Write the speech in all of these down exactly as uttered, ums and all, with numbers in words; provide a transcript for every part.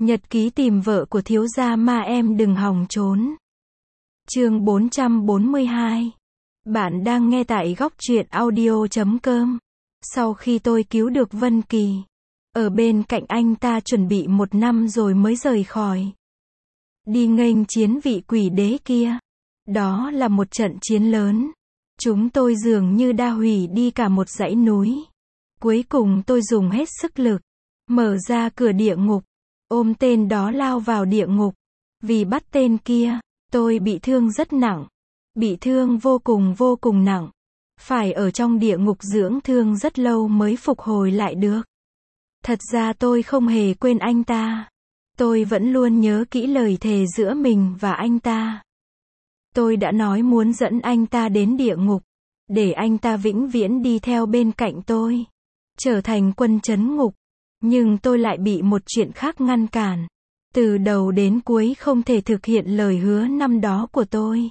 Nhật ký tìm vợ của thiếu gia ma em đừng hòng trốn. Chương bốn trăm bốn mươi hai. Bạn đang nghe tại góc truyện audio chấm com. Sau khi tôi cứu được Vân Kỳ, ở bên cạnh anh ta chuẩn bị một năm rồi mới rời khỏi. Đi nghênh chiến vị quỷ đế kia. Đó là một trận chiến lớn. Chúng tôi dường như đa hủy đi cả một dãy núi. Cuối cùng tôi dùng hết sức lực, mở ra cửa địa ngục, ôm tên đó lao vào địa ngục. Vì bắt tên kia, tôi bị thương rất nặng. Bị thương vô cùng vô cùng nặng. Phải ở trong địa ngục dưỡng thương rất lâu mới phục hồi lại được. Thật ra tôi không hề quên anh ta. Tôi vẫn luôn nhớ kỹ lời thề giữa mình và anh ta. Tôi đã nói muốn dẫn anh ta đến địa ngục, để anh ta vĩnh viễn đi theo bên cạnh tôi, trở thành quân trấn ngục. Nhưng tôi lại bị một chuyện khác ngăn cản. Từ đầu đến cuối không thể thực hiện lời hứa năm đó của tôi.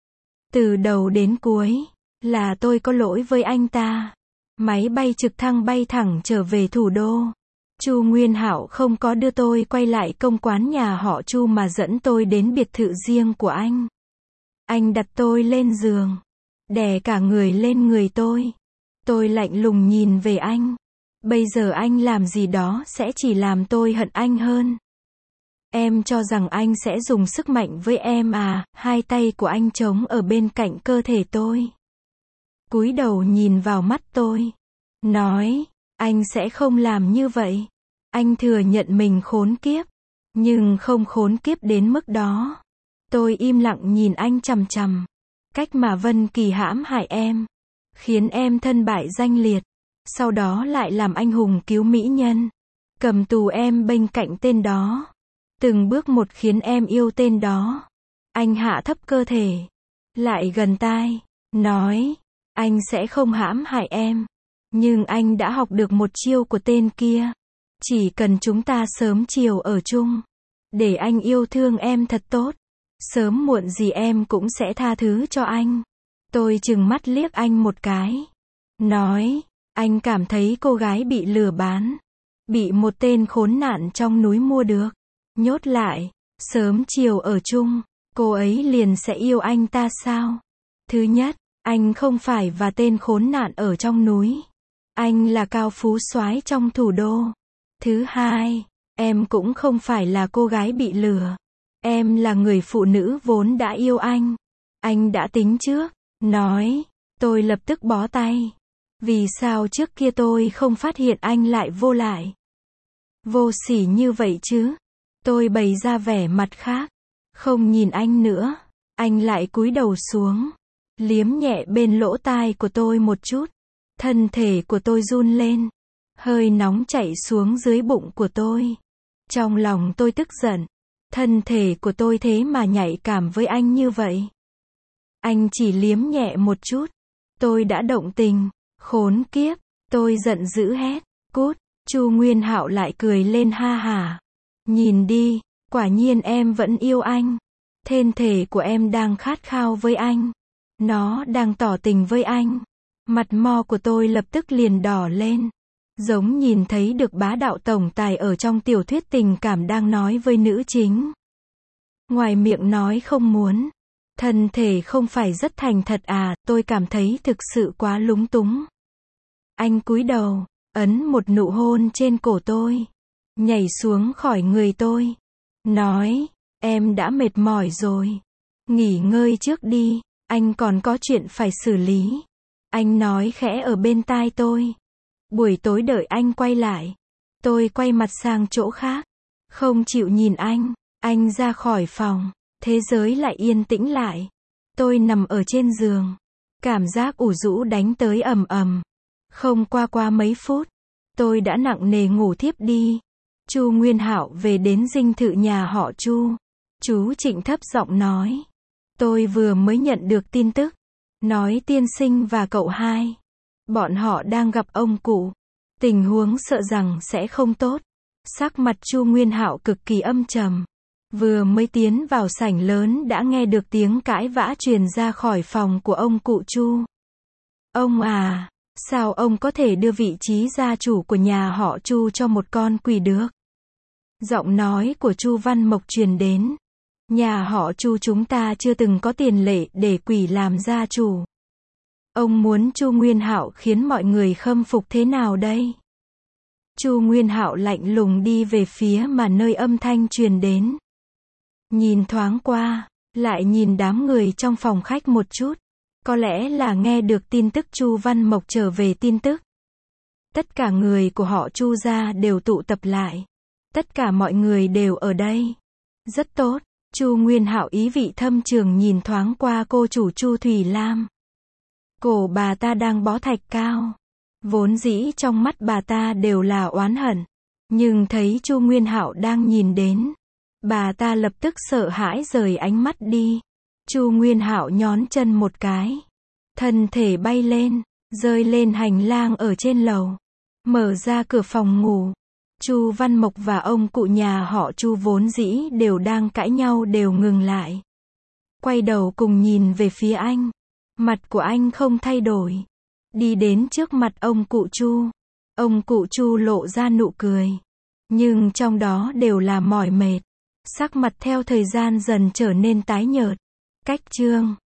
Từ đầu đến cuối, là tôi có lỗi với anh ta. Máy bay trực thăng bay thẳng trở về thủ đô. Chu Nguyên Hạo không có đưa tôi quay lại công quán nhà họ Chu mà dẫn tôi đến biệt thự riêng của anh. Anh đặt tôi lên giường, đè cả người lên người tôi. Tôi lạnh lùng nhìn về anh. Bây giờ anh làm gì đó sẽ chỉ làm tôi hận anh hơn. Em cho rằng anh sẽ dùng sức mạnh với em à? Hai tay của anh chống ở bên cạnh cơ thể tôi, cúi đầu nhìn vào mắt tôi, nói, anh sẽ không làm như vậy. Anh thừa nhận mình khốn kiếp, nhưng không khốn kiếp đến mức đó. Tôi im lặng nhìn anh chằm chằm. Cách mà Vân Kỳ hãm hại em, khiến em thân bại danh liệt, sau đó lại làm anh hùng cứu mỹ nhân, cầm tù em bên cạnh tên đó, từng bước một khiến em yêu tên đó. Anh hạ thấp cơ thể, lại gần tai, nói, anh sẽ không hãm hại em. Nhưng anh đã học được một chiêu của tên kia. Chỉ cần chúng ta sớm chiều ở chung, để anh yêu thương em thật tốt, sớm muộn gì em cũng sẽ tha thứ cho anh. Tôi trừng mắt liếc anh một cái, nói, anh cảm thấy cô gái bị lừa bán, bị một tên khốn nạn trong núi mua được, nhốt lại, sớm chiều ở chung, cô ấy liền sẽ yêu anh ta sao? Thứ nhất, anh không phải và tên khốn nạn ở trong núi. Anh là cao phú soái trong thủ đô. Thứ hai, em cũng không phải là cô gái bị lừa. Em là người phụ nữ vốn đã yêu anh. Anh đã tính trước. Nói, tôi lập tức bó tay. Vì sao trước kia tôi không phát hiện anh lại vô lại, vô sỉ như vậy chứ? Tôi bày ra vẻ mặt khác, không nhìn anh nữa. Anh lại cúi đầu xuống, liếm nhẹ bên lỗ tai của tôi một chút. Thân thể của tôi run lên, hơi nóng chảy xuống dưới bụng của tôi. Trong lòng tôi tức giận, thân thể của tôi thế mà nhạy cảm với anh như vậy. Anh chỉ liếm nhẹ một chút, tôi đã động tình. Khốn kiếp, tôi giận dữ hét, cút. Chu Nguyên Hạo lại cười lên ha hả. Nhìn đi, quả nhiên em vẫn yêu anh. Thân thể của em đang khát khao với anh. Nó đang tỏ tình với anh. Mặt mo của tôi lập tức liền đỏ lên, giống nhìn thấy được bá đạo tổng tài ở trong tiểu thuyết tình cảm đang nói với nữ chính. Ngoài miệng nói không muốn, thân thể không phải rất thành thật à? Tôi cảm thấy thực sự quá lúng túng. Anh cúi đầu, ấn một nụ hôn trên cổ tôi, nhảy xuống khỏi người tôi, nói, em đã mệt mỏi rồi, nghỉ ngơi trước đi, anh còn có chuyện phải xử lý. Anh nói khẽ ở bên tai tôi. Buổi tối đợi anh quay lại, tôi quay mặt sang chỗ khác, không chịu nhìn anh. Anh ra khỏi phòng, thế giới lại yên tĩnh lại. Tôi nằm ở trên giường, cảm giác ủ rũ đánh tới ầm ầm. Không qua qua mấy phút, tôi đã nặng nề ngủ thiếp đi. Chu Nguyên Hạo về đến dinh thự nhà họ Chu. Chú Trịnh thấp giọng nói, tôi vừa mới nhận được tin tức, nói tiên sinh và cậu hai, bọn họ đang gặp ông cụ. Tình huống sợ rằng sẽ không tốt. Sắc mặt Chu Nguyên Hạo cực kỳ âm trầm. Vừa mới tiến vào sảnh lớn đã nghe được tiếng cãi vã truyền ra khỏi phòng của ông cụ Chu. Ông à, sao ông có thể đưa vị trí gia chủ của nhà họ Chu cho một con quỷ được? Giọng nói của Chu Văn Mộc truyền đến. Nhà họ Chu chúng ta chưa từng có tiền lệ để quỷ làm gia chủ. Ông muốn Chu Nguyên Hạo khiến mọi người khâm phục thế nào đây? Chu Nguyên Hạo lạnh lùng đi về phía mà nơi âm thanh truyền đến. Nhìn thoáng qua, lại nhìn đám người trong phòng khách một chút. Có lẽ là nghe được tin tức Chu Văn Mộc trở về tin tức. Tất cả người của họ Chu gia đều tụ tập lại. Tất cả mọi người đều ở đây. Rất tốt. Chu Nguyên Hạo ý vị thâm trường nhìn thoáng qua cô chủ Chu Thủy Lam. Cổ bà ta đang bó thạch cao. Vốn dĩ trong mắt bà ta đều là oán hận. Nhưng thấy Chu Nguyên Hạo đang nhìn đến. Bà ta lập tức sợ hãi rời ánh mắt đi. Chu Nguyên Hạo nhón chân một cái. Thân thể bay lên, rơi lên hành lang ở trên lầu. Mở ra cửa phòng ngủ. Chu Văn Mộc và ông cụ nhà họ Chu vốn dĩ đều đang cãi nhau đều ngừng lại. Quay đầu cùng nhìn về phía anh. Mặt của anh không thay đổi. Đi đến trước mặt ông cụ Chu. Ông cụ Chu lộ ra nụ cười. Nhưng trong đó đều là mỏi mệt. Sắc mặt theo thời gian dần trở nên tái nhợt. Cách chương